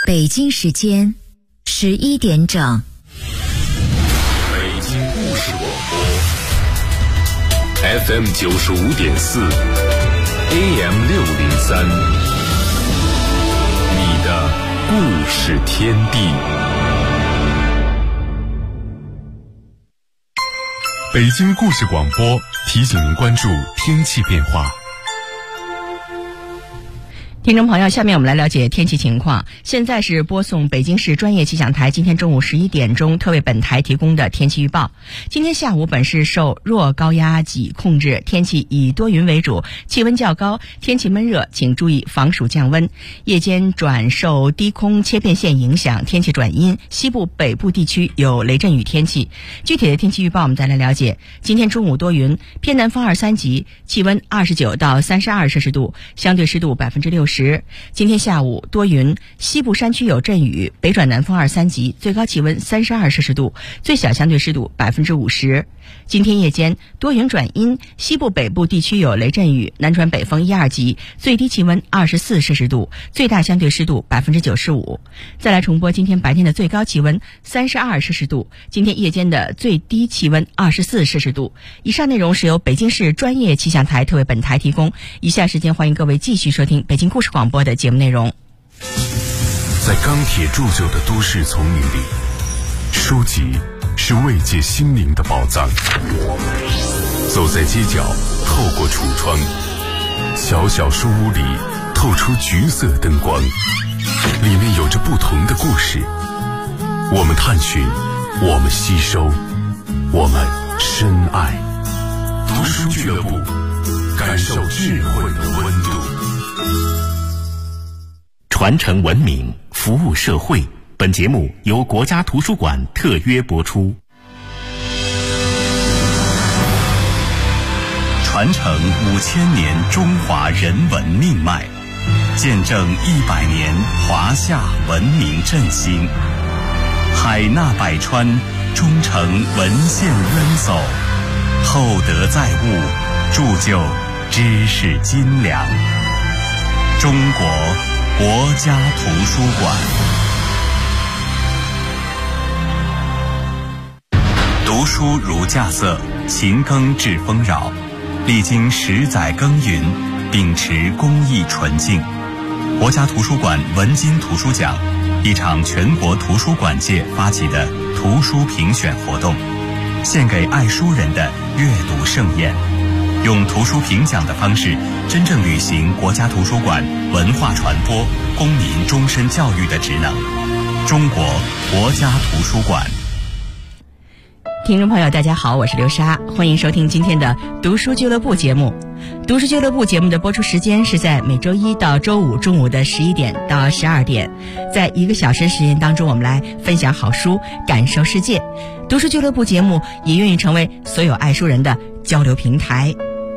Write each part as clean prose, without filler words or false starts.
北京时间11点整。 北京故事广播 FM 95.4 AM 603，你的故事天地。北京故事广播提醒您关注天气变化。 听众朋友，下面我们来了解天气情况。现在是播送北京市专业气象台今天中午11点钟特为本台提供的天气预报。今天下午本市受弱高压脊控制，天气以多云为主，气温较高，天气闷热，请注意防暑降温。夜间转受低空切变线影响，天气转阴，西部北部地区有雷阵雨天气。具体的天气预报我们再来了解。今天中午多云，偏南风2、3级，气温29到32摄氏度，相对湿度60%。今天下午多云，西部山区有阵雨，北转南风2、3级，最高气温32摄氏度，最小相对湿度50%。今天夜间多云转阴，西部北部地区有雷阵雨，南转北风1、2级，最低气温24摄氏度，最大相对湿度95%。再来重播今天白天的最高气温32摄氏度，今天夜间的最低气温24摄氏度。以上内容是由北京市专业气象台特为本台提供。以下时间欢迎各位继续收听北京故事广播的节目内容。 在钢铁铸就的都市丛林里，书籍是慰藉心灵的宝藏。走在街角，透过橱窗，小小书屋里透出橘色灯光，里面有着不同的故事。我们探寻，我们吸收，我们深爱。读书俱乐部，感受智慧的温度。 传承文明，服务社会。本节目由国家图书馆特约播出。传承5000年中华人文命脉，见证100年华夏文明振兴。海纳百川，忠诚文献渊薮，厚德载物，铸就知识斤两。中国国家图书馆。读书如稼穑，勤耕致丰饶。历经10载耕耘，秉持公益纯净，国家图书馆文津图书奖，一场全国图书馆界发起的图书评选活动，献给爱书人的阅读盛宴。用图书评奖的方式，真正履行国家图书馆文化传播、公民终身教育的职能。中国国家图书馆。 听众朋友大家好，我是刘莎，欢迎收听今天的读书俱乐部节目。读书俱乐部节目的播出时间是在每周一到周五中午的11点到12点，在1个小时时间当中，我们来分享好书，感受世界。读书俱乐部节目也愿意成为所有爱书人的交流平台。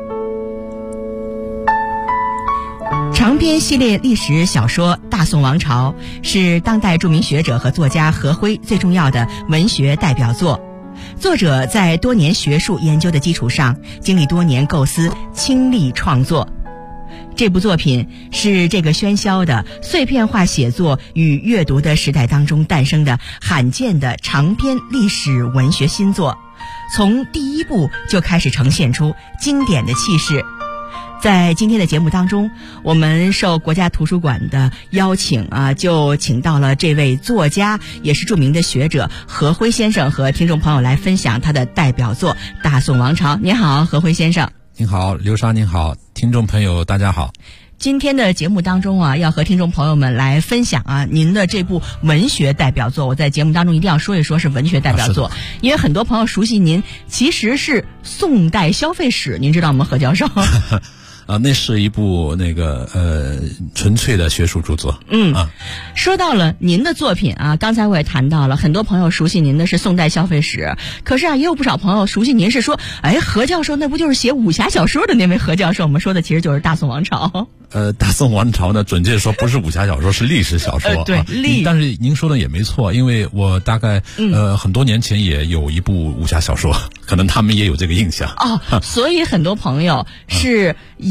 长篇系列历史小说《大宋王朝》是当代著名学者和作家何辉最重要的文学代表作。作者在多年学术研究的基础上，经历多年构思，倾力创作。这部作品是这个喧嚣的碎片化写作与阅读的时代当中诞生的罕见的长篇历史文学新作，从第一部就开始呈现出经典的气势。在今天的节目当中，我们受国家图书馆的邀请就请到了这位作家，也是著名的学者何辉先生，和听众朋友来分享他的代表作《大宋王朝》。您好，何辉先生。 您好，刘莎，您好，听众朋友大家好。 今天的节目当中要和听众朋友们来分享您的这部文学代表作。我在节目当中一定要说一说是文学代表作，因为很多朋友熟悉您其实是宋代消费史，您知道吗，何教授？ 那是一部纯粹的学术著作。 说到了您的作品刚才我也谈到了，很多朋友熟悉您的是宋代消费史，可是也有不少朋友熟悉您是说，何教授那不就是写武侠小说的那位何教授？我们说的其实就是大宋王朝。 大宋王朝呢，准确说不是武侠小说，是历史小说。 对， 但是您说的也没错，因为我大概很多年前也有一部武侠小说，可能他们也有这个印象。 所以很多朋友是以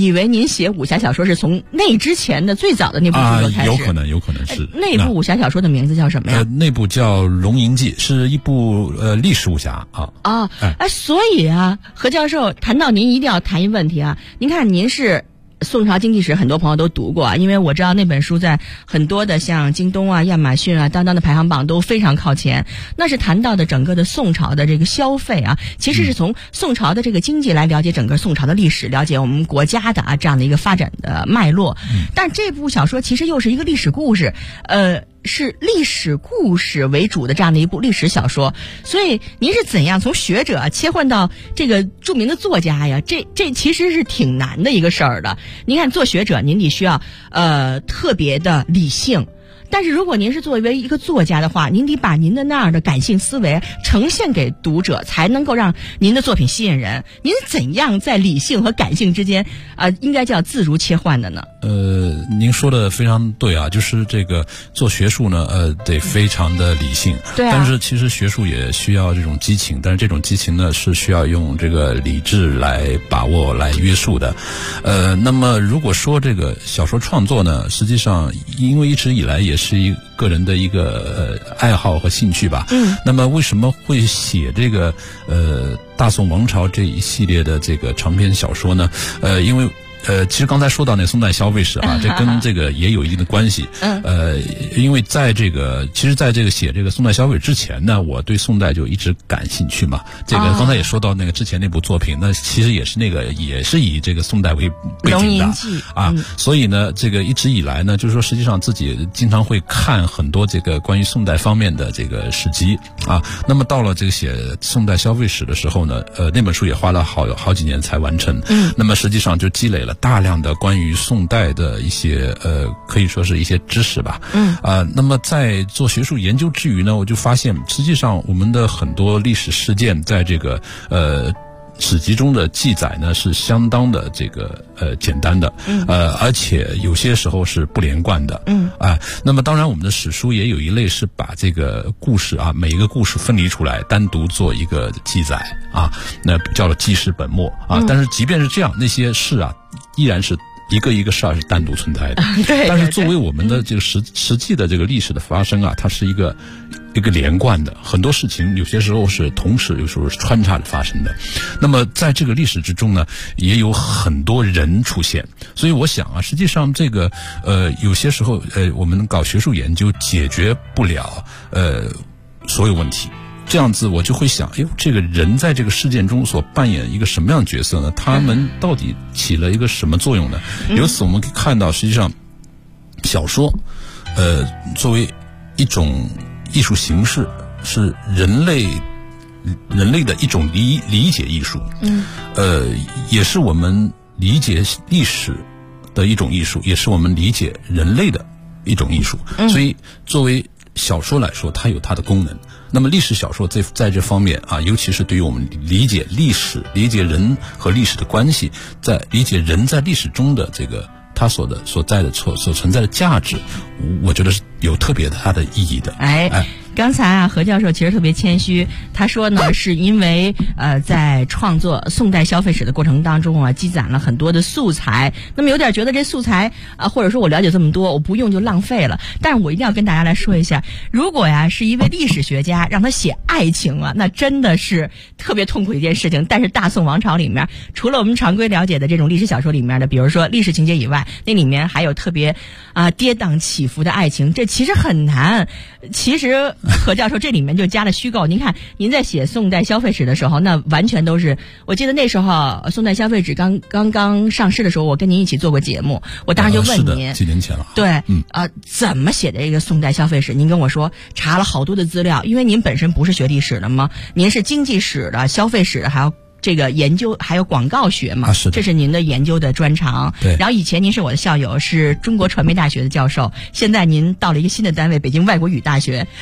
以为您写武侠小说是从那之前的最早的那部著作开始。 有可能是。 那部武侠小说的名字叫什么呀？ 那部叫《龙吟记》，是一部历史武侠啊。 所以啊，何教授谈到您一定要谈一问题啊。您看，您是宋朝经济史，很多朋友都读过啊，因为我知道那本书在很多的像京东啊、亚马逊啊、当当的排行榜都非常靠前。那是谈到的整个的宋朝的这个消费啊，其实是从宋朝的这个经济来了解整个宋朝的历史，了解我们国家的这样的一个发展的脉络。但这部小说其实又是一个历史故事，是历史故事为主的这样的一部历史小说，所以您是怎样从学者切换到这个著名的作家呀？这其实是挺难的一个事儿的。您看，做学者您得需要特别的理性。但是如果您是作为一个作家的话，您得把您的那样的感性思维呈现给读者，才能够让您的作品吸引人。您怎样在理性和感性之间应该叫自如切换的呢？ 您说的非常对啊，就是这个做学术呢，得非常的理性。 对啊。 但是其实学术也需要这种激情，但是这种激情呢是需要用这个理智来把握、来约束的。那么如果说这个小说创作呢，实际上因为一直以来也是一个人的一个爱好和兴趣吧。那么为什么会写这个大宋王朝这一系列的这个长篇小说呢？因为其实刚才说到那宋代消费史啊，这跟这个也有一定的关系。因为在这个写这个宋代消费之前呢，我对宋代就一直感兴趣嘛。这个刚才也说到那个之前那部作品，那其实也是以这个宋代为背景的啊。所以呢，这个一直以来呢，就是说实际上自己经常会看很多这个关于宋代方面的这个史籍啊。那么到了这个写宋代消费史的时候呢，那本书也花了好几年才完成。那么实际上就积累了大量的关于宋代的一些可以说是一些知识吧。那么在做学术研究之余呢，我就发现实际上我们的很多历史事件在这个史籍中的记载呢是相当的这个简单的，而且有些时候是不连贯的。那么当然我们的史书也有一类是把这个故事啊，每一个故事分离出来单独做一个记载啊，那叫做记事本末啊。但是即便是这样，那些事啊依然是一个一个事儿是单独存在的。对。但是作为我们的这个实际的这个历史的发生啊，它是一个连贯的，很多事情有些时候是同时，有时候是穿插着发生的。那么在这个历史之中呢，也有很多人出现，所以我想啊，实际上这个有些时候我们搞学术研究解决不了所有问题。这样子我就会想，这个人在这个事件中所扮演一个什么样的角色呢？他们到底起了一个什么作用呢？由此我们可以看到，实际上小说作为一种艺术形式，是人类的一种理解艺术。也是我们理解历史的一种艺术，也是我们理解人类的一种艺术。所以作为小说来说，它有它的功能。那么历史小说在这方面啊，尤其是对于我们理解历史、理解人和历史的关系，在理解人在历史中的这个它所存在的价值，我觉得是有特别它的意义的。 刚才啊，何教授其实特别谦虚，他说呢，是因为在创作宋代消费史的过程当中啊，积攒了很多的素材，那么有点觉得这素材或者说我了解这么多，我不用就浪费了。但是我一定要跟大家来说一下，如果呀是一位历史学家让他写爱情啊，那真的是特别痛苦一件事情。但是大宋王朝里面，除了我们常规了解的这种历史小说里面的，比如说历史情节以外，那里面还有特别跌宕起伏的爱情，这其实很难。其实何教授这里面就加了虚构。您看您在写宋代消费史的时候，那完全都是，我记得那时候宋代消费史刚刚上市的时候，我跟您一起做过节目，我当时就问您几年前了。 对，怎么写的这个宋代消费史？您跟我说查了好多的资料，因为您本身不是学历史的吗？您是经济史的、消费史的，还有这个研究，还有广告学嘛，这是您的研究的专长。 对。 然后以前您是我的校友，是中国传媒大学的教授，现在您到了一个新的单位，北京外国语大学。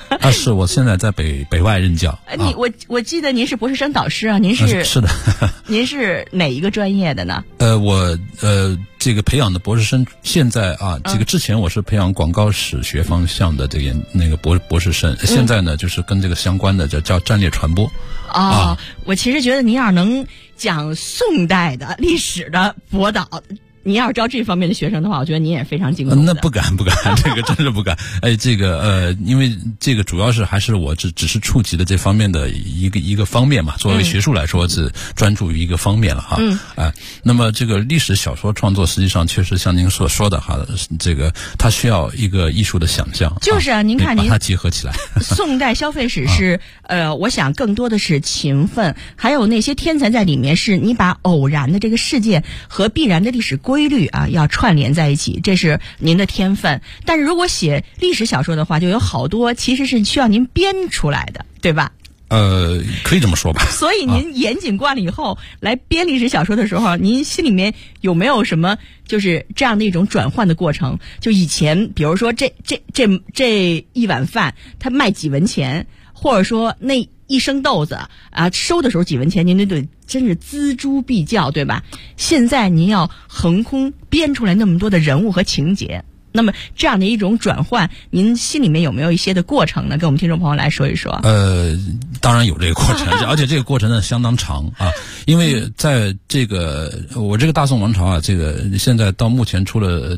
是我现在在北外任教。 我记得您是博士生导师啊，您是是的， 您是哪一个专业的呢？ 我这个培养的博士生，现在这个之前我是培养广告史学方向的这个那个博士生，现在呢就是跟这个相关的叫战略传播。 我其实觉得您要能讲宋代的历史的博导，您要是招这方面的学生的话，我觉得您也非常精通的。 那不敢，这个真是不敢。这个因为这个主要是还是我只是触及的这方面的一个方面嘛。作为学术来说，只专注于一个方面了哈。那么这个历史小说创作，实际上确实像您所说的哈，这个它需要一个艺术的想象。 就是啊，您看您把它结合起来。 宋代消费史是我想更多的是勤奋，还有那些天才在里面，是你把偶然的这个事件和必然的历史规律要串联在一起，这是您的天分。但是如果写历史小说的话，就有好多其实是需要您编出来的，对吧？ 可以这么说吧。 所以您严谨惯了以后，来编历史小说的时候，您心里面有没有什么就是这样的一种转换的过程？就以前比如说这一碗饭它卖几文钱，或者说那一升豆子收的时候几文钱，您对真是锱铢必较，对吧？现在您要横空编出来那么多的人物和情节，那么这样的一种转换，您心里面有没有一些的过程呢？跟我们听众朋友来说一说。 当然有这个过程，而且这个过程呢相当长啊，因为在这个我这个大宋王朝这个现在到目前出了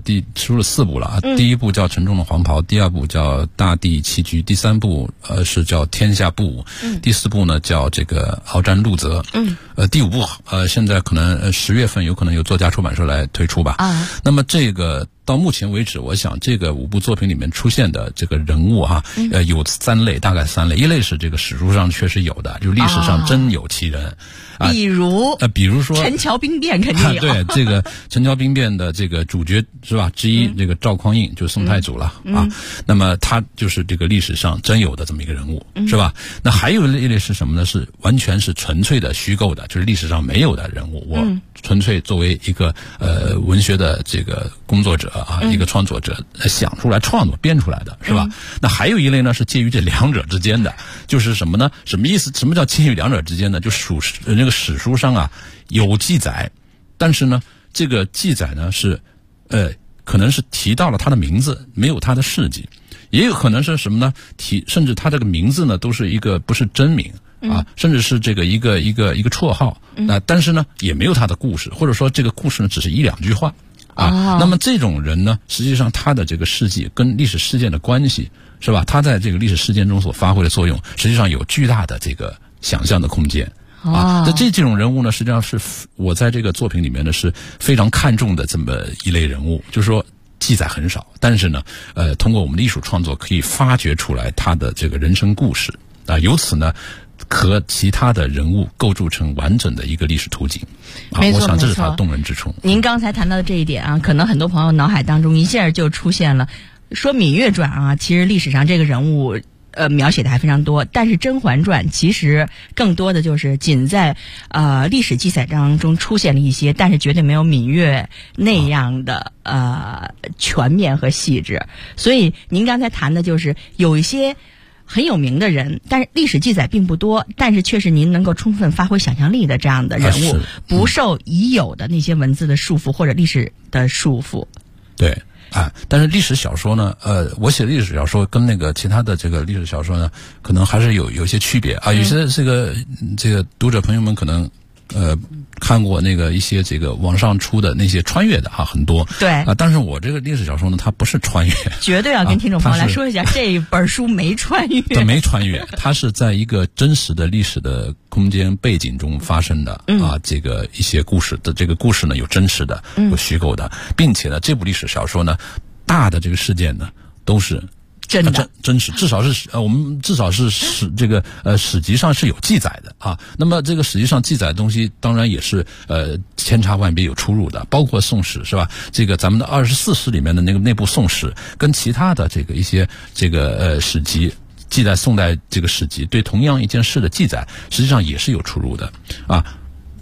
4部了第一部叫沉重的黄袍，第二部叫大地棋局，第三部是叫天下布武，第四部呢叫这个鏖战陆泽，第五部现在可能10月份有可能由作家出版社来推出吧。那么这个到目前为止，我想这个5部作品里面出现的这个人物有3类，大概3类。一类是这个史书上确实有的，就历史上真有其人，比如说陈桥兵变肯定有。 对，这个陈桥兵变的这个主角是吧？之一这个赵匡胤就是宋太祖了那么他就是这个历史上真有的这么一个人物是吧？那还有一类是什么呢？是完全是纯粹的虚构的，就是历史上没有的人物，我纯粹作为一个文学的这个工作者一个创作者想出来创作编出来的是吧？那还有一类呢是介于这两者之间的，就是什么呢？什么意思？什么叫介于两者之间呢？就那个史书上有记载，但是呢这个记载呢是可能是提到了他的名字，没有他的事迹，也有可能是什么呢？甚至他这个名字呢都是一个不是真名甚至是这个一个绰号但是呢也没有他的故事，或者说这个故事呢只是1-2句话那么这种人呢，实际上他的这个事迹跟历史事件的关系是吧？他在这个历史事件中所发挥的作用，实际上有巨大的这个想象的空间那这种人物呢，实际上是我在这个作品里面呢是非常看重的这么一类人物，就是说记载很少，但是呢通过我们的艺术创作可以发掘出来他的这个人生故事由此呢和其他的人物构筑成完整的一个历史图景我想这是它的动人之处。 您刚才谈到的这一点可能很多朋友脑海当中一下就出现了，说《芈月传》其实历史上这个人物描写的还非常多，但是《甄嬛传》其实更多的就是仅在历史记载当中出现了一些，但是绝对没有芈月那样的全面和细致。所以您刚才谈的就是有一些很有名的人，但是历史记载并不多，但是却是您能够充分发挥想象力的这样的人物，不受已有的那些文字的束缚或者历史的束缚。 对但是历史小说呢我写的历史小说跟那个其他的这个历史小说呢可能还是有一些区别有些这个读者朋友们可能看过那个一些这个网上出的那些穿越的很多对但是我这个历史小说呢它不是穿越， 绝对要跟听众朋友来说一下这本书没穿越它没穿越，它是在一个真实的历史的空间背景中发生的这个一些故事的，这个故事呢有真实的有虚构的并且呢这部历史小说呢大的这个事件呢都是真实，至少是我们至少是这个史籍上是有记载的那么这个史籍上记载的东西当然也是千差万别有出入的，包括宋史是吧？这个咱们的24史里面的那部宋史跟其他的这个一些这个史籍记载宋代这个史籍对同样一件事的记载实际上也是有出入的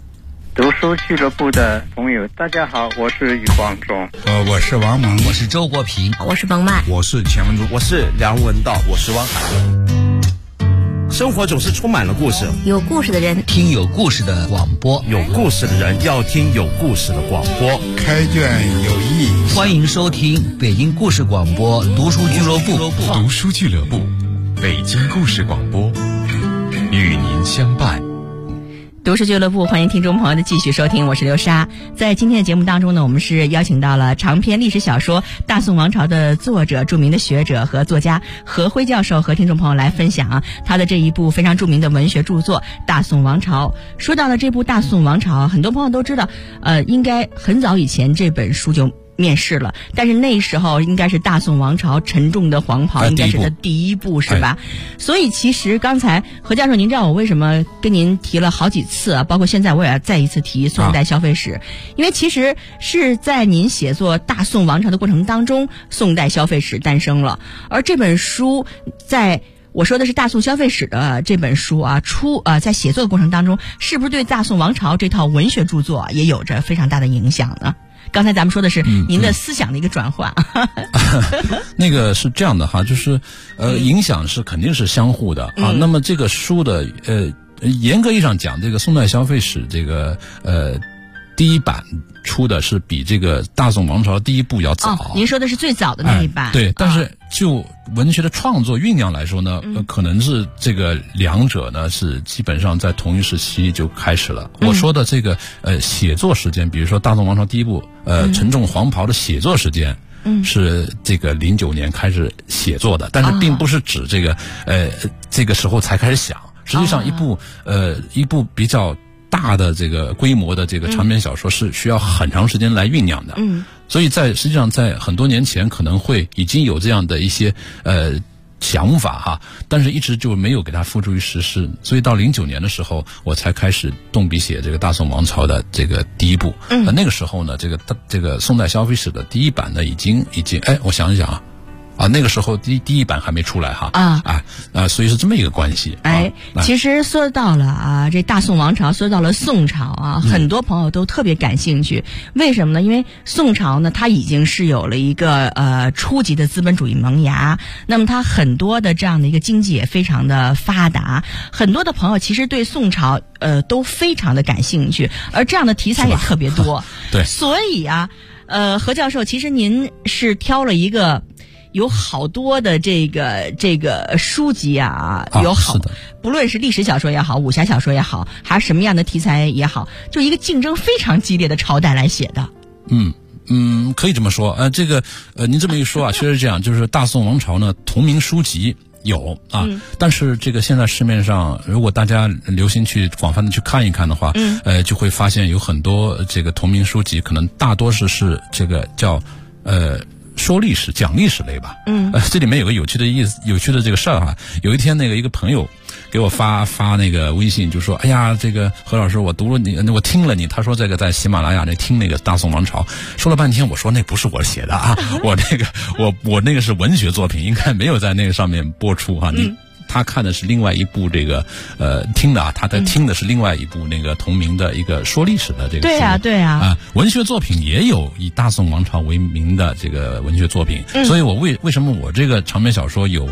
读书俱乐部的朋友，大家好，我是余广仲。 我是王蒙， 我是周国平， 我是冯曼， 我是钱文珠， 我是梁文道，我是汪涵。生活总是充满了故事， 有故事的人听有故事的广播， 有故事的人要听有故事的广播。 开卷有益， 欢迎收听北京故事广播读书俱乐部。 读书俱乐部，北京故事广播，与您相伴。 读书俱乐部，欢迎听众朋友的继续收听，我是刘莎。在今天的节目当中呢，我们是邀请到了长篇历史小说《大宋王朝》的作者、著名的学者和作家何辉教授和听众朋友来分享他的这一部非常著名的文学著作《大宋王朝》。说到了这部《大宋王朝》，很多朋友都知道，应该很早以前这本书就面世了，但是那时候应该是大宋王朝沉重的黄袍应该是它第一部，是吧？所以其实刚才何教授，您知道我为什么跟您提了好几次啊？包括现在我也要再一次提宋代消费史，因为其实是在您写作大宋王朝的过程当中，宋代消费史诞生了。而这本书在我说的是大宋消费史的这本书啊，在写作的过程当中，是不是对大宋王朝这套文学著作也有着非常大的影响呢？刚才咱们说的是您的思想的一个转换， 那个是这样的哈，就是影响是肯定是相互的啊。那么这个书的严格意义上讲，这个宋代消费史这个第一版出的是比这个大宋王朝第一部要早。 您说的是最早的那一版。 对，但是就文学的创作酝酿来说呢，可能是这个两者呢是基本上在同一时期就开始了。我说的这个写作时间，比如说大宋王朝第一部沉重黄袍的写作时间。是这个09年开始写作的，但是并不是指这个这个时候才开始想。实际上一部比较大的这个规模的这个长篇小说是需要很长时间来酝酿的。所以实际上在很多年前可能会已经有这样的一些想法哈，但是一直就没有给它付诸于实施。所以到09年的时候，我才开始动笔写这个大宋王朝的这个第一部。那个时候呢，这个宋代消费史的第一版呢，已经我想一想那个时候第一版还没出来哈所以是这么一个关系。 其实说到了这大宋王朝，说到了宋朝很多朋友都特别感兴趣。为什么呢？因为宋朝呢，它已经是有了一个初级的资本主义萌芽，那么它很多的这样的一个经济也非常的发达，很多的朋友其实对宋朝都非常的感兴趣，而这样的题材也特别多。 对， 所以何教授，其实您是挑了一个有好多的这个书籍有好，不论是历史小说也好，武侠小说也好，还是什么样的题材也好，就一个竞争非常激烈的朝代来写的。 可以这么说。您这么一说确实是这样。就是大宋王朝呢，同名书籍有但是这个现在市面上，如果大家留心去广泛的去看一看的话，就会发现有很多这个同名书籍，可能大多是这个叫说历史、讲历史类吧。这里面有个有趣的这个事儿有一天一个朋友给我发那个微信，就说：“哎呀，这个何老师，我读了你，我听了你。”他说这个在喜马拉雅听那个大宋王朝，说了半天，我说那不是我写的我那个是文学作品，应该没有在那个上面播出他看的是另外一部听的他在听的是另外一部那个同名的一个说历史的这个书。 对啊文学作品也有以大宋王朝为名的这个文学作品。所以我为什么我这个长篇小说有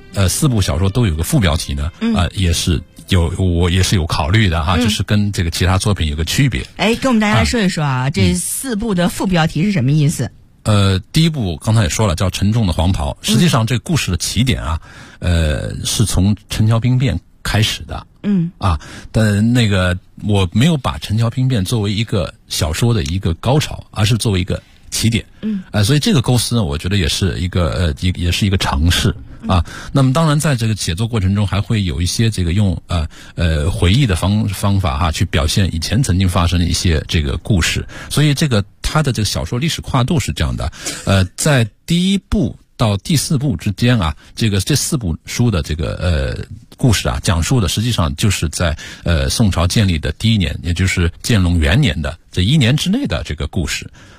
4部小说都有个副标题呢？我也是有考虑的就是跟这个其他作品有个区别。 跟我们大家来说一说这4部的副标题是什么意思？ 第一部刚才也说了，叫沉重的黄袍。实际上这个故事的起点是从陈桥兵变开始的。但那个我没有把陈桥兵变作为一个小说的一个高潮，而是作为一个起点。所以这个构思呢，我觉得也是一个也是一个尝试。那么当然在这个写作过程中还会有一些这个用回忆的方法去表现以前曾经发生的一些这个故事。所以它的这个小说历史跨度是这样的。在第1部到第4部之间这4部书的这个故事讲述的实际上就是在宋朝建立的第1年，也就是建隆元年的这1年之内的这个故事。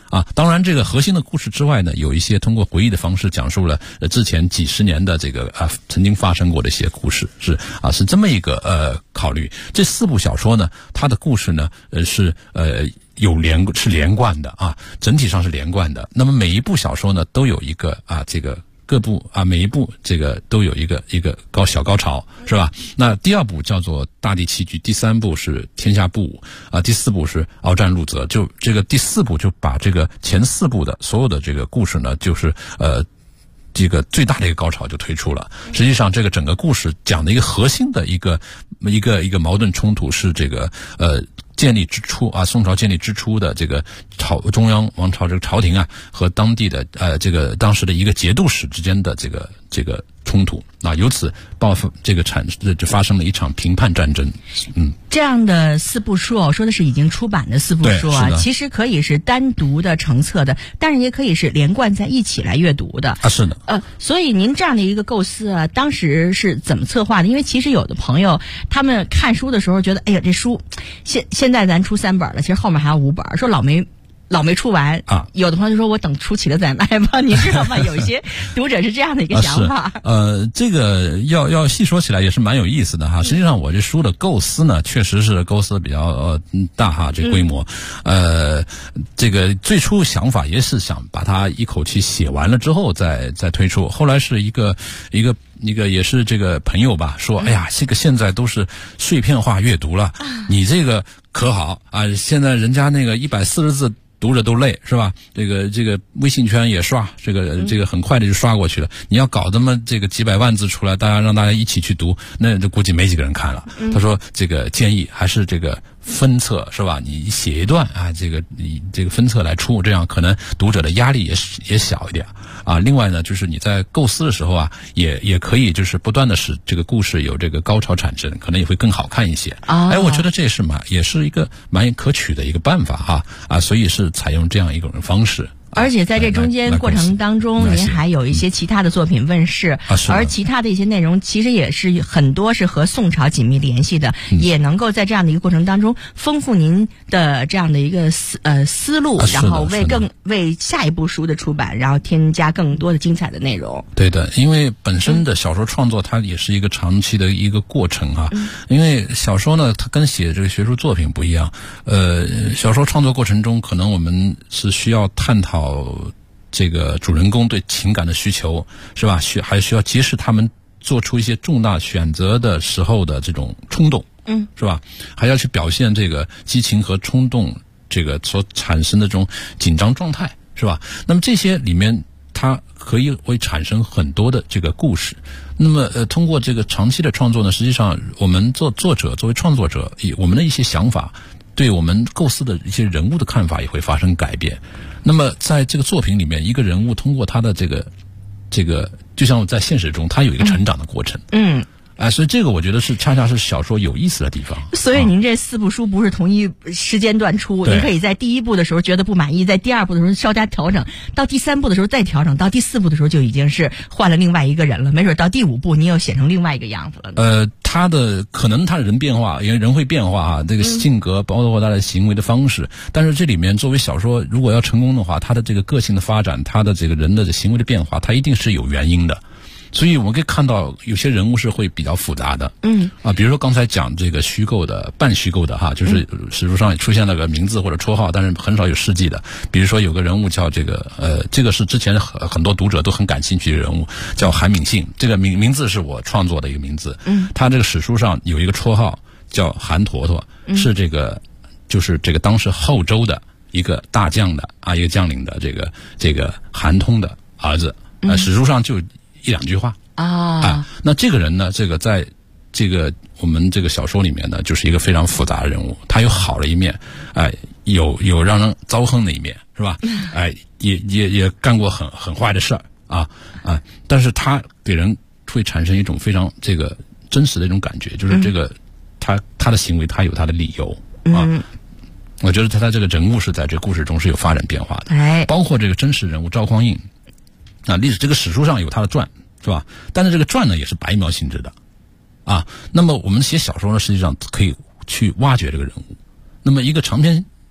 啊，当然，这个核心的故事之外呢，有一些通过回忆的方式讲述了之前几十年的这个曾经发生过的一些故事，是这么一个考虑。这4部小说呢，它的故事呢是连贯的啊，整体上是连贯的。那么每一部小说呢都有一个这个各部每一部这个都有一个小高潮，是吧？那第2部叫做大地棋局，第3部是天下布武第4部是鏖战陆泽。就这个第4部就把这个前4部的所有的这个故事呢，就是这个最大的一个高潮就推出了。实际上这个整个故事讲的一个核心的一个矛盾冲突是这个建立之初宋朝建立之初的这个中央王朝这个朝廷和当地的这个当时的一个节度使之间的这个冲突由此就发生了一场平叛战争。 这样的4部书我说的是已经出版的4部书其实可以是单独的成册的，但是也可以是连贯在一起来阅读的是的。 所以您这样的一个构思当时是怎么策划的？因为其实有的朋友他们看书的时候觉得，哎呀，这书现在咱出3本了，其实后面还有5本，说老没出完有的朋友就说我等出齐了再买吧，你知道吗？有一些读者是这样的一个想法。 这个要细说起来也是蛮有意思的哈。实际上我这书的构思呢，确实是构思比较大哈，这规模。这个最初想法也是想把它一口气写完了之后再推出，后来是一个也是这个朋友吧说，哎呀，这个现在都是碎片化阅读了，你这个可好现在人家那个140字读着都累，是吧？这个微信圈也刷，这个很快的就刷过去了。你要搞这么这个几百万字出来，让大家一起去读，那就估计没几个人看了。他说这个建议还是这个分册，是吧？你写一段你这个分册来出，这样可能读者的压力也小一点另外呢，就是你在构思的时候也可以就是不断的使这个故事有这个高潮产生，可能也会更好看一些。我觉得这也是一个蛮可取的一个办法所以是采用这样一种方式。 而且在这中间过程当中，您还有一些其他的作品问世，而其他的一些内容其实也是很多是和宋朝紧密联系的，也能够在这样的一个过程当中丰富您的这样的一个思路，然后为下一部书的出版，然后添加更多的精彩的内容。 对的，因为本身的小说创作它也是一个长期的一个过程因为小说呢，它跟写这个学术作品不一样，小说创作过程中可能我们是需要探讨这个主人公对情感的需求，是吧？还需要揭示他们做出一些重大选择的时候的这种冲动，是吧？还要去表现这个激情和冲动这个所产生的这种紧张状态，是吧？那么这些里面它会产生很多的这个故事。那么通过这个长期的创作呢，实际上我们作者作为创作者，我们的一些想法对我们构思的一些人物的看法也会发生改变。那么在这个作品里面，一个人物通过他的这个就像在现实中他有一个成长的过程。所以这个我觉得是恰恰是小说有意思的地方。 所以您这4部书不是同一时间段出，您可以在第1部的时候觉得不满意，在第2部的时候稍加调整，到第3部的时候再调整，到第4部的时候就已经是换了另外一个人了，没准到第5部你又写成另外一个样子了。 他的人变化，因为人会变化这个性格包括他的行为的方式，但是这里面作为小说如果要成功的话，他的这个个性的发展，他的这个人的行为的变化，他一定是有原因的。所以我们可以看到有些人物是会比较复杂的。比如说刚才讲这个虚构的半虚构的就是史书上出现了个名字或者绰号，但是很少有事迹的。比如说有个人物叫这个是之前很多读者都很感兴趣的人物，叫韩敏信。这个名字是我创作的一个名字。他这个史书上有一个绰号叫韩坨坨，是就是这个当时后周的一个大将的一个将领的这个韩通的儿子。史书上就1-2句话那这个人呢，这个在这个我们这个小说里面呢，就是一个非常复杂的人物。他有好的一面，有让人遭恨的一面，是吧？也干过很坏的事儿但是他给人会产生一种非常这个真实的一种感觉，就是这个他的行为他有他的理由我觉得他这个人物是在这个故事中是有发展变化的。包括这个真实人物赵匡胤这个史书上有他的传，是吧？但是这个传呢也是白描性质的那么我们写小说呢，实际上可以去挖掘这个人物。那么一个长篇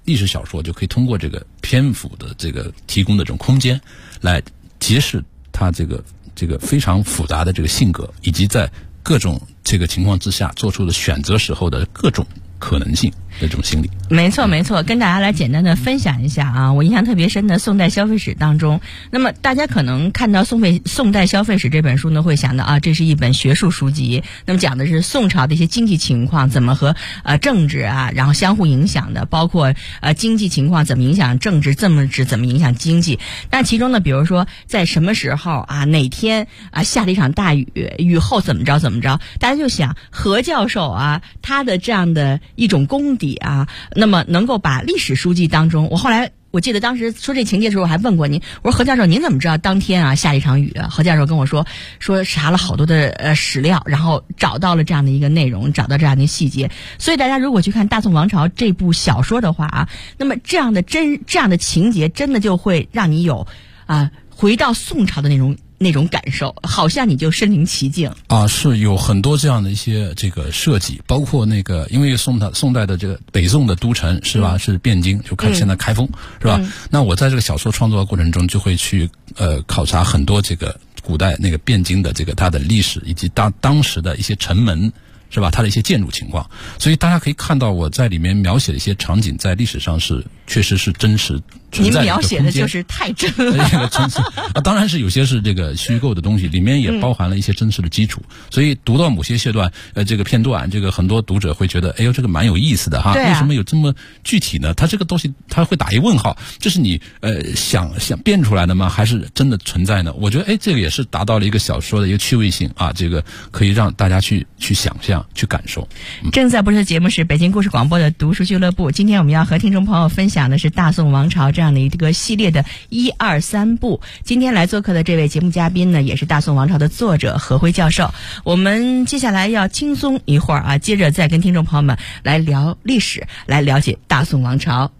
历史小说就可以通过这个篇幅的这个提供的这种空间，来揭示他这个非常复杂的这个性格，以及在各种这个情况之下做出的选择时候的各种可能性的这种心理。 没错没错，跟大家来简单的分享一下啊，我印象特别深的宋代消费史当中，那么大家可能看到宋代消费史这本书呢，会想到啊，这是一本学术书籍，那么讲的是宋朝的一些经济情况怎么和政治啊然后相互影响的，包括经济情况怎么影响政治，政治怎么影响经济。但其中呢，比如说在什么时候啊，哪天啊下了一场大雨，雨后怎么着，大家就想何教授啊他的这样的一种功底啊，那么能够把历史书籍当中，我记得当时说这情节的时候，我还问过您，我说何教授您怎么知道当天啊下一场雨啊？何教授跟我说查了好多的史料，然后找到了这样的一个内容，找到这样的细节。所以大家如果去看《大宋王朝》这部小说的话啊，那么这样的情节真的就会让你有回到宋朝的那种感受，好像你就身临其境啊。是有很多这样的一些这个设计，包括那个因为宋代的这个北宋的都城是吧，是汴京，就现在开封是吧？那我在这个小说创作的过程中，就会去考察很多这个古代那个汴京的这个它的历史，以及当时的一些城门是吧，它的一些建筑情况。所以大家可以看到我在里面描写的一些场景，在历史上确实是真实存在的。 您描写的就是太真了。 当然是有些是这个虚构的东西，里面也包含了一些真实的基础。所以读到某些阶段这个片段，这个很多读者会觉得哎呦这个蛮有意思的哈，为什么有这么具体呢？它这个东西它会打一问号，这是你想变出来的吗？还是真的存在呢？我觉得这个也是达到了一个小说的一个趣味性啊，这个可以让大家去想象去感受。 正在播出的节目是北京故事广播的读书俱乐部，今天我们要和听众朋友分享的是大宋王朝这样的一个系列的1、2、3部。今天来做客的这位节目嘉宾呢，也是大宋王朝的作者何辉教授。我们接下来要轻松一会儿啊，接着再跟听众朋友们来聊历史，来了解大宋王朝。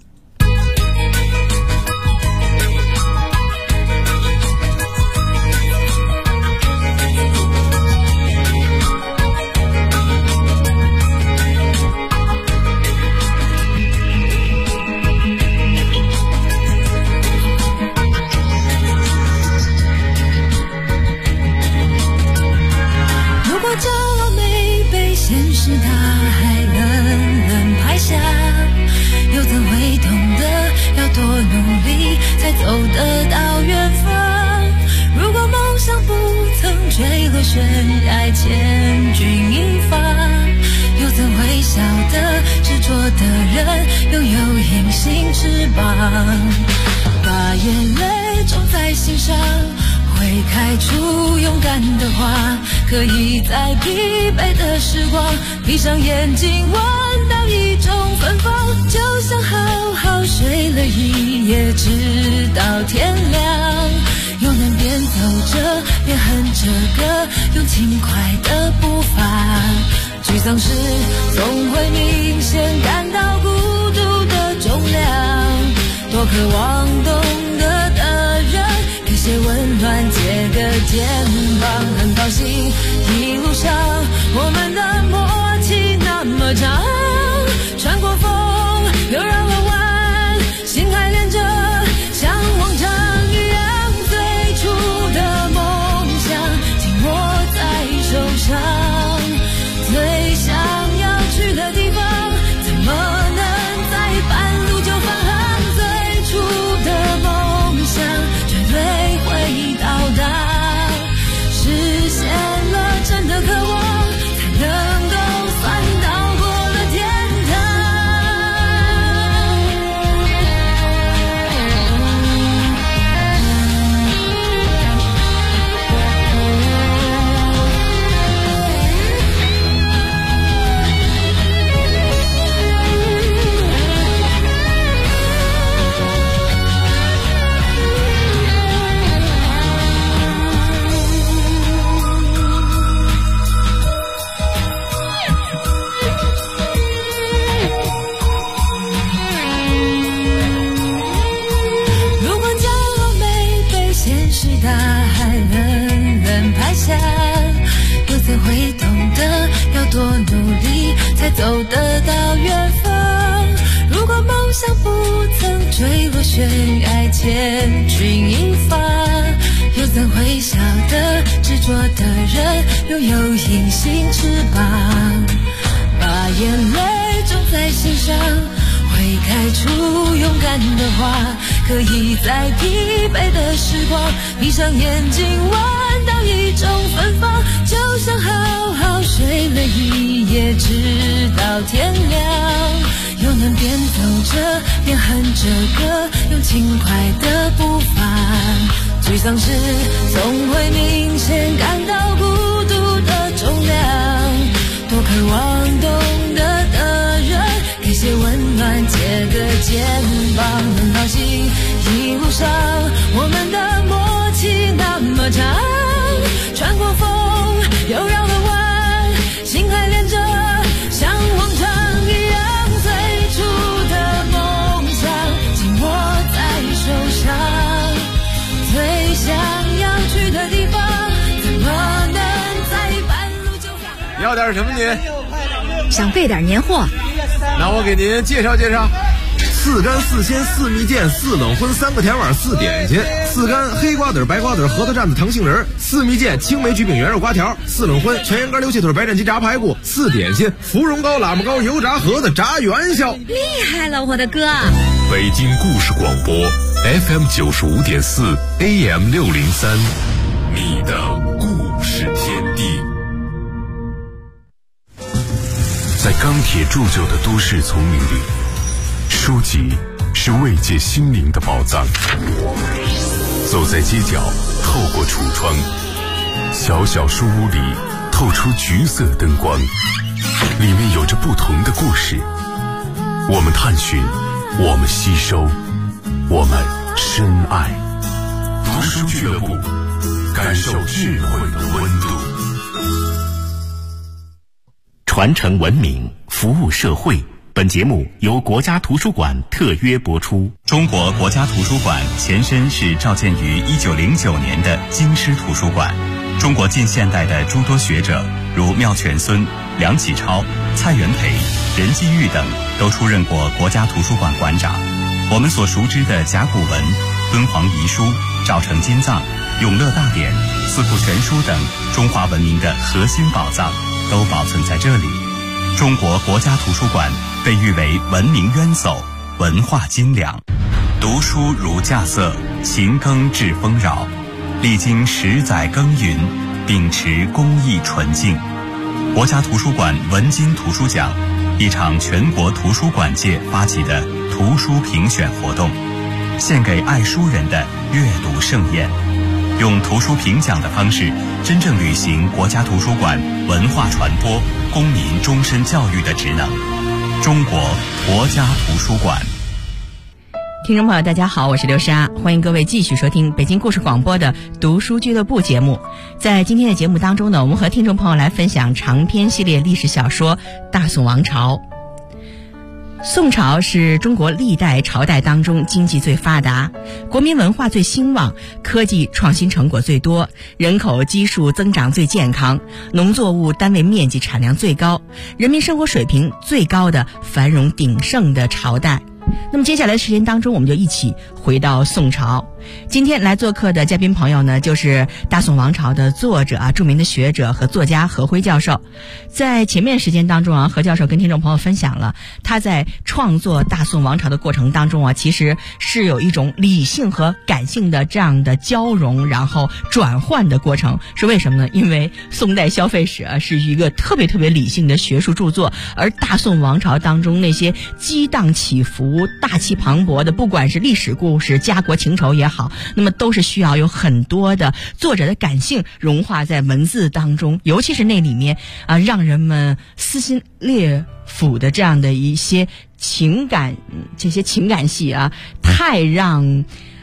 走得到远方，如果梦想不曾坠落悬崖，千钧一发，又怎会晓得执着的人拥有隐形翅膀？把眼泪种在心上，会开出勇敢的花，可以在疲惫的时光闭上眼睛闻到一种芬芳，就像好好睡了一夜直到天亮，又能边走着边哼着歌，用轻快的步伐，沮丧时总会明显感到孤独的重量，多渴望懂得的人给些温暖，借个肩膀，很高兴一路上我们的默契那么长，穿过风又绕了弯，心还连着像往常一样，最初的梦想紧握在手上，最想要去的地方怎么能在半路就返航，最初的梦想绝对会到达，实现了真的渴望，才能够算到过了天堂。会懂得要多努力才走得到远方，如果梦想不曾坠落悬崖，千钧一发，又怎会晓得执着的人拥有隐形翅膀，把眼泪种在心上，会开出勇敢的花，可以在疲惫的时光闭上眼睛闻到一种芬芳，就像好好睡了一夜直到天亮，又能边走着边哼着歌，用轻快的步伐，沮丧时总会明显感到孤独的重量，多渴望懂得的人给些温暖，借个肩膀，很高兴一路上我们的默契那么长，穿过风又绕了弯，心还连着像往常一样，最初的梦想紧握在手上，最想要去的地方怎么能在半路就放？ 要点什么您？ 想备点年货， 那我给您介绍介绍。4干4鲜4蜜饯4冷荤3个甜碗4点心，4干黑瓜子白瓜子核桃蘸子糖杏仁，4蜜饯青梅焗饼圆肉瓜条，4冷荤全羊肝溜气腿白斩鸡炸排骨，4点心芙蓉糕喇嘛糕油炸盒子炸元宵。 厉害了，我的哥！ 北京故事广播 FM 95.4 AM 603，你的故事天地。在钢铁铸就的都市丛林里，书籍是慰藉心灵的宝藏。走在街角，透过橱窗，小小书屋里透出橘色灯光，里面有着不同的故事。我们探寻，我们吸收，我们深爱。读书俱乐部，感受智慧的温度。 传承文明，服务社会。本节目由国家图书馆特约播出。 中国国家图书馆前身是召建于1909年的京师图书馆。中国近现代的诸多学者，如妙泉孙、梁启超、蔡元培、任继玉等，都出任过国家图书馆馆长。我们所熟知的甲骨文、敦煌遗书、赵城金藏、永乐大典、四库全书等中华文明的核心宝藏，都保存在这里。中国国家图书馆被誉为文明渊薮，文化精良。读书如稼穑，勤耕致丰饶。历经10载耕耘，秉持公益纯净。国家图书馆文津图书奖，一场全国图书馆界发起的图书评选活动，献给爱书人的阅读盛宴。用图书评奖的方式，真正履行国家图书馆文化传播、公民终身教育的职能。中国国家图书馆。 听众朋友大家好，我是刘莎，欢迎各位继续收听北京故事广播的读书俱乐部节目。在今天的节目当中呢，我们和听众朋友来分享长篇系列历史小说《大宋王朝》。宋朝是中国历代朝代当中经济最发达，国民文化最兴旺，科技创新成果最多，人口基数增长最健康，农作物单位面积产量最高，人民生活水平最高的繁荣鼎盛的朝代。那么接下来的时间当中，我们就一起回到宋朝。今天来做客的嘉宾朋友呢，就是大宋王朝的作者著名的学者和作家何辉教授。在前面时间当中何教授跟听众朋友分享了他在创作大宋王朝的过程当中其实是有一种理性和感性的这样的交融，然后转换的过程。是为什么呢？因为宋代消费史是一个特别理性的学术著作，而大宋王朝当中那些激荡起伏、大气磅礴的，不管是历史故事、家国情仇也好，那么都是需要有很多的作者的感性融化在文字当中，尤其是那里面让人们撕心裂腹的这样的一些情感，这些情感戏太让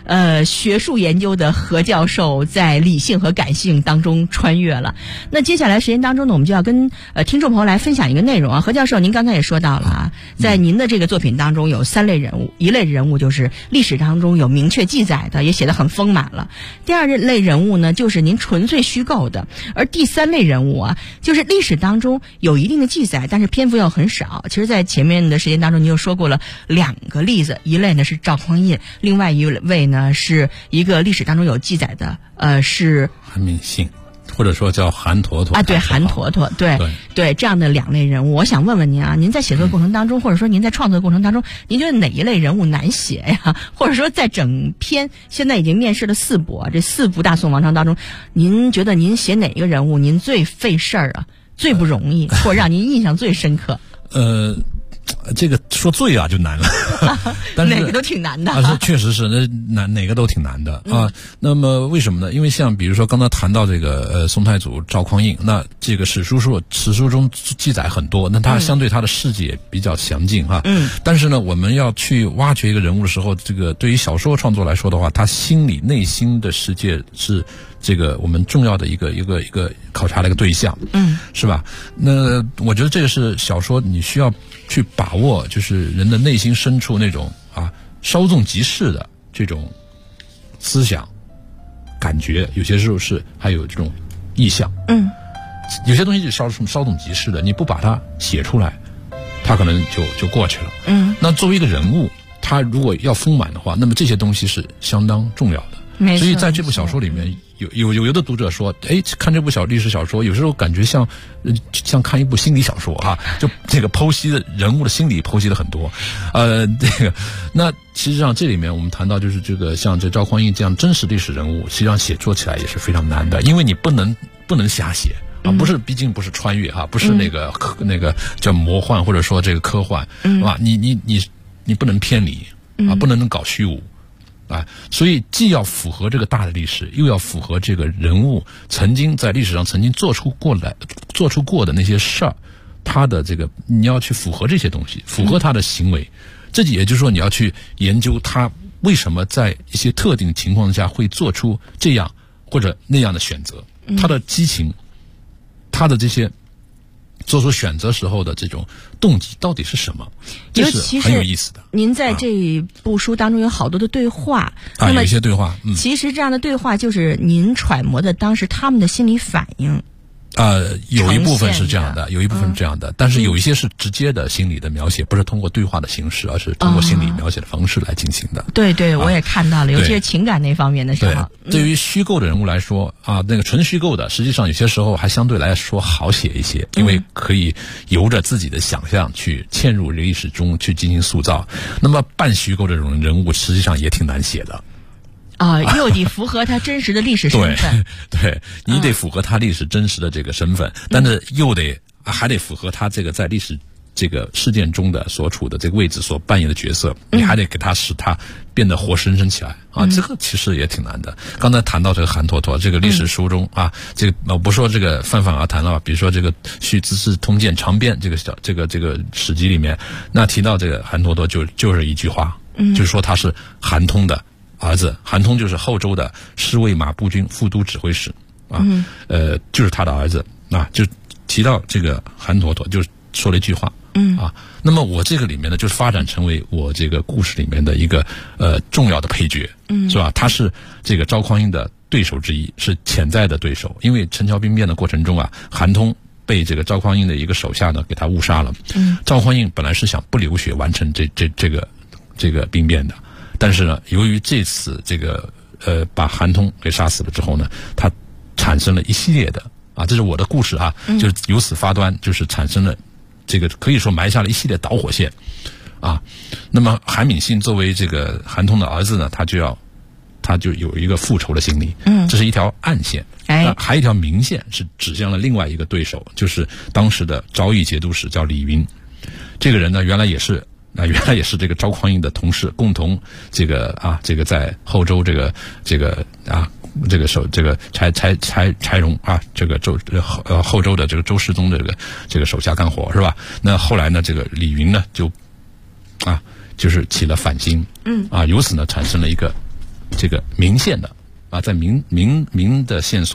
学术研究的何教授在理性和感性当中穿越了。那接下来时间当中呢，我们就要跟听众朋友来分享一个内容啊。何教授，您刚才也说到了啊，在您的这个作品当中有3类人物，一类人物就是历史当中有明确记载的，也写得很丰满了。第二类人物呢，就是您纯粹虚构的，而第3类人物啊，就是历史当中有一定的记载，但是篇幅又很少。其实在前面的时间当中您又说过了2个例子，一类呢是赵匡胤，另外一位呢是一个历史当中有记载的是韩敏信，或者说叫韩坨坨啊，对，韩坨坨，对，这样的2类人物，我想问问您啊，您在写作过程当中，或者说您在创作过程当中，您觉得哪一类人物难写呀？或者说在整篇现在已经面世了4部这4部大宋王朝当中，您觉得您写哪一个人物您最费事儿啊，最不容易，或者让您印象最深刻？ 这个说最啊就难了，但是哪个都挺难的啊，确实是哪个都挺难的啊。那么为什么呢？因为像比如说刚才谈到这个宋太祖赵匡胤，那这个史书中记载很多，那他相对他的事迹也比较详尽哈。但是呢，我们要去挖掘一个人物的时候，这个对于小说创作来说的话，他内心的世界是这个我们重要的一个考察的一个对象，是吧？那我觉得这个是小说你需要去把握，就是人的内心深处那种稍纵即逝的这种思想感觉，有些时候是还有这种意象，有些东西是稍纵即逝的，你不把它写出来，它可能就过去了。那作为一个人物，他如果要丰满的话，那么这些东西是相当重要的。所以在这部小说里面，有的读者说，看这部历史小说，有时候感觉像看一部心理小说哈，就这个剖析的人物的心理剖析的很多，那实际上这里面我们谈到就是这个像这赵匡胤这样真实历史人物，实际上写作起来也是非常难的，因为你不能瞎写。毕竟不是穿越不是那个叫魔幻或者说这个科幻，你不能偏离不能搞虚无。所以既要符合这个大的历史，又要符合这个人物曾经在历史上曾经做出过的那些事儿，他的这个你要去符合这些东西，符合他的行为。这也就是说，你要去研究他为什么在一些特定情况下会做出这样或者那样的选择，他的激情，他的这些做出选择时候的这种动机到底是什么，这是很有意思的。 您在这部书当中有好多的对话，那么有一些对话， 其实这样的对话就是您揣摩的当时他们的心理反应。 有一部分是这样的，但是有一些是直接的心理的描写，不是通过对话的形式，而是通过心理描写的方式来进行的。 对，我也看到了，尤其是情感那方面的时候。 对于虚构的人物来说那个纯虚构的，实际上有些时候还相对来说好写一些，因为可以由着自己的想象去嵌入历史中去进行塑造。那么半虚构的这种人物，实际上也挺难写的。 又得符合他真实的历史身份。 对，你得符合他历史真实的这个身份，但是又还得符合他这个在历史这个事件中的所处的这个位置所扮演的角色，你还得给他使他变得活生生起来这个其实也挺难的。刚才谈到这个韩坨坨，这个历史书中这个我不说这个泛而谈了，比如说这个《续资治通鉴长编》这个史籍里面，那提到这个韩坨坨就是一句话，就是说他是韩通的儿子，韩通就是后周的侍卫马步军副都指挥使就是他的儿子就提到这个韩坨坨，就说了一句话那么我这个里面呢，就是发展成为我这个故事里面的一个重要的配角，是吧？他是这个赵匡胤的对手之一，是潜在的对手，因为陈桥兵变的过程中韩通被这个赵匡胤的一个手下呢给他误杀了。赵匡胤本来是想不流血完成这个兵变的。但是呢，由于这次这个把韩通给杀死了之后呢，他产生了一系列的这是我的故事就是由此发端，就是产生了这个可以说埋下了一系列导火线那么韩敏信作为这个韩通的儿子呢，他就有一个复仇的心理，这是一条暗线。还有一条明线是指向了另外一个对手，就是当时的昭义节度使叫李云。这个人呢，原来也是这个赵匡胤的同事，共同这个在后周这个柴荣这个后周的这个周世宗的这个手下干活，是吧？那后来呢，这个李云呢就是起了反心，由此呢产生了一个这个明线的啊，在明的线索。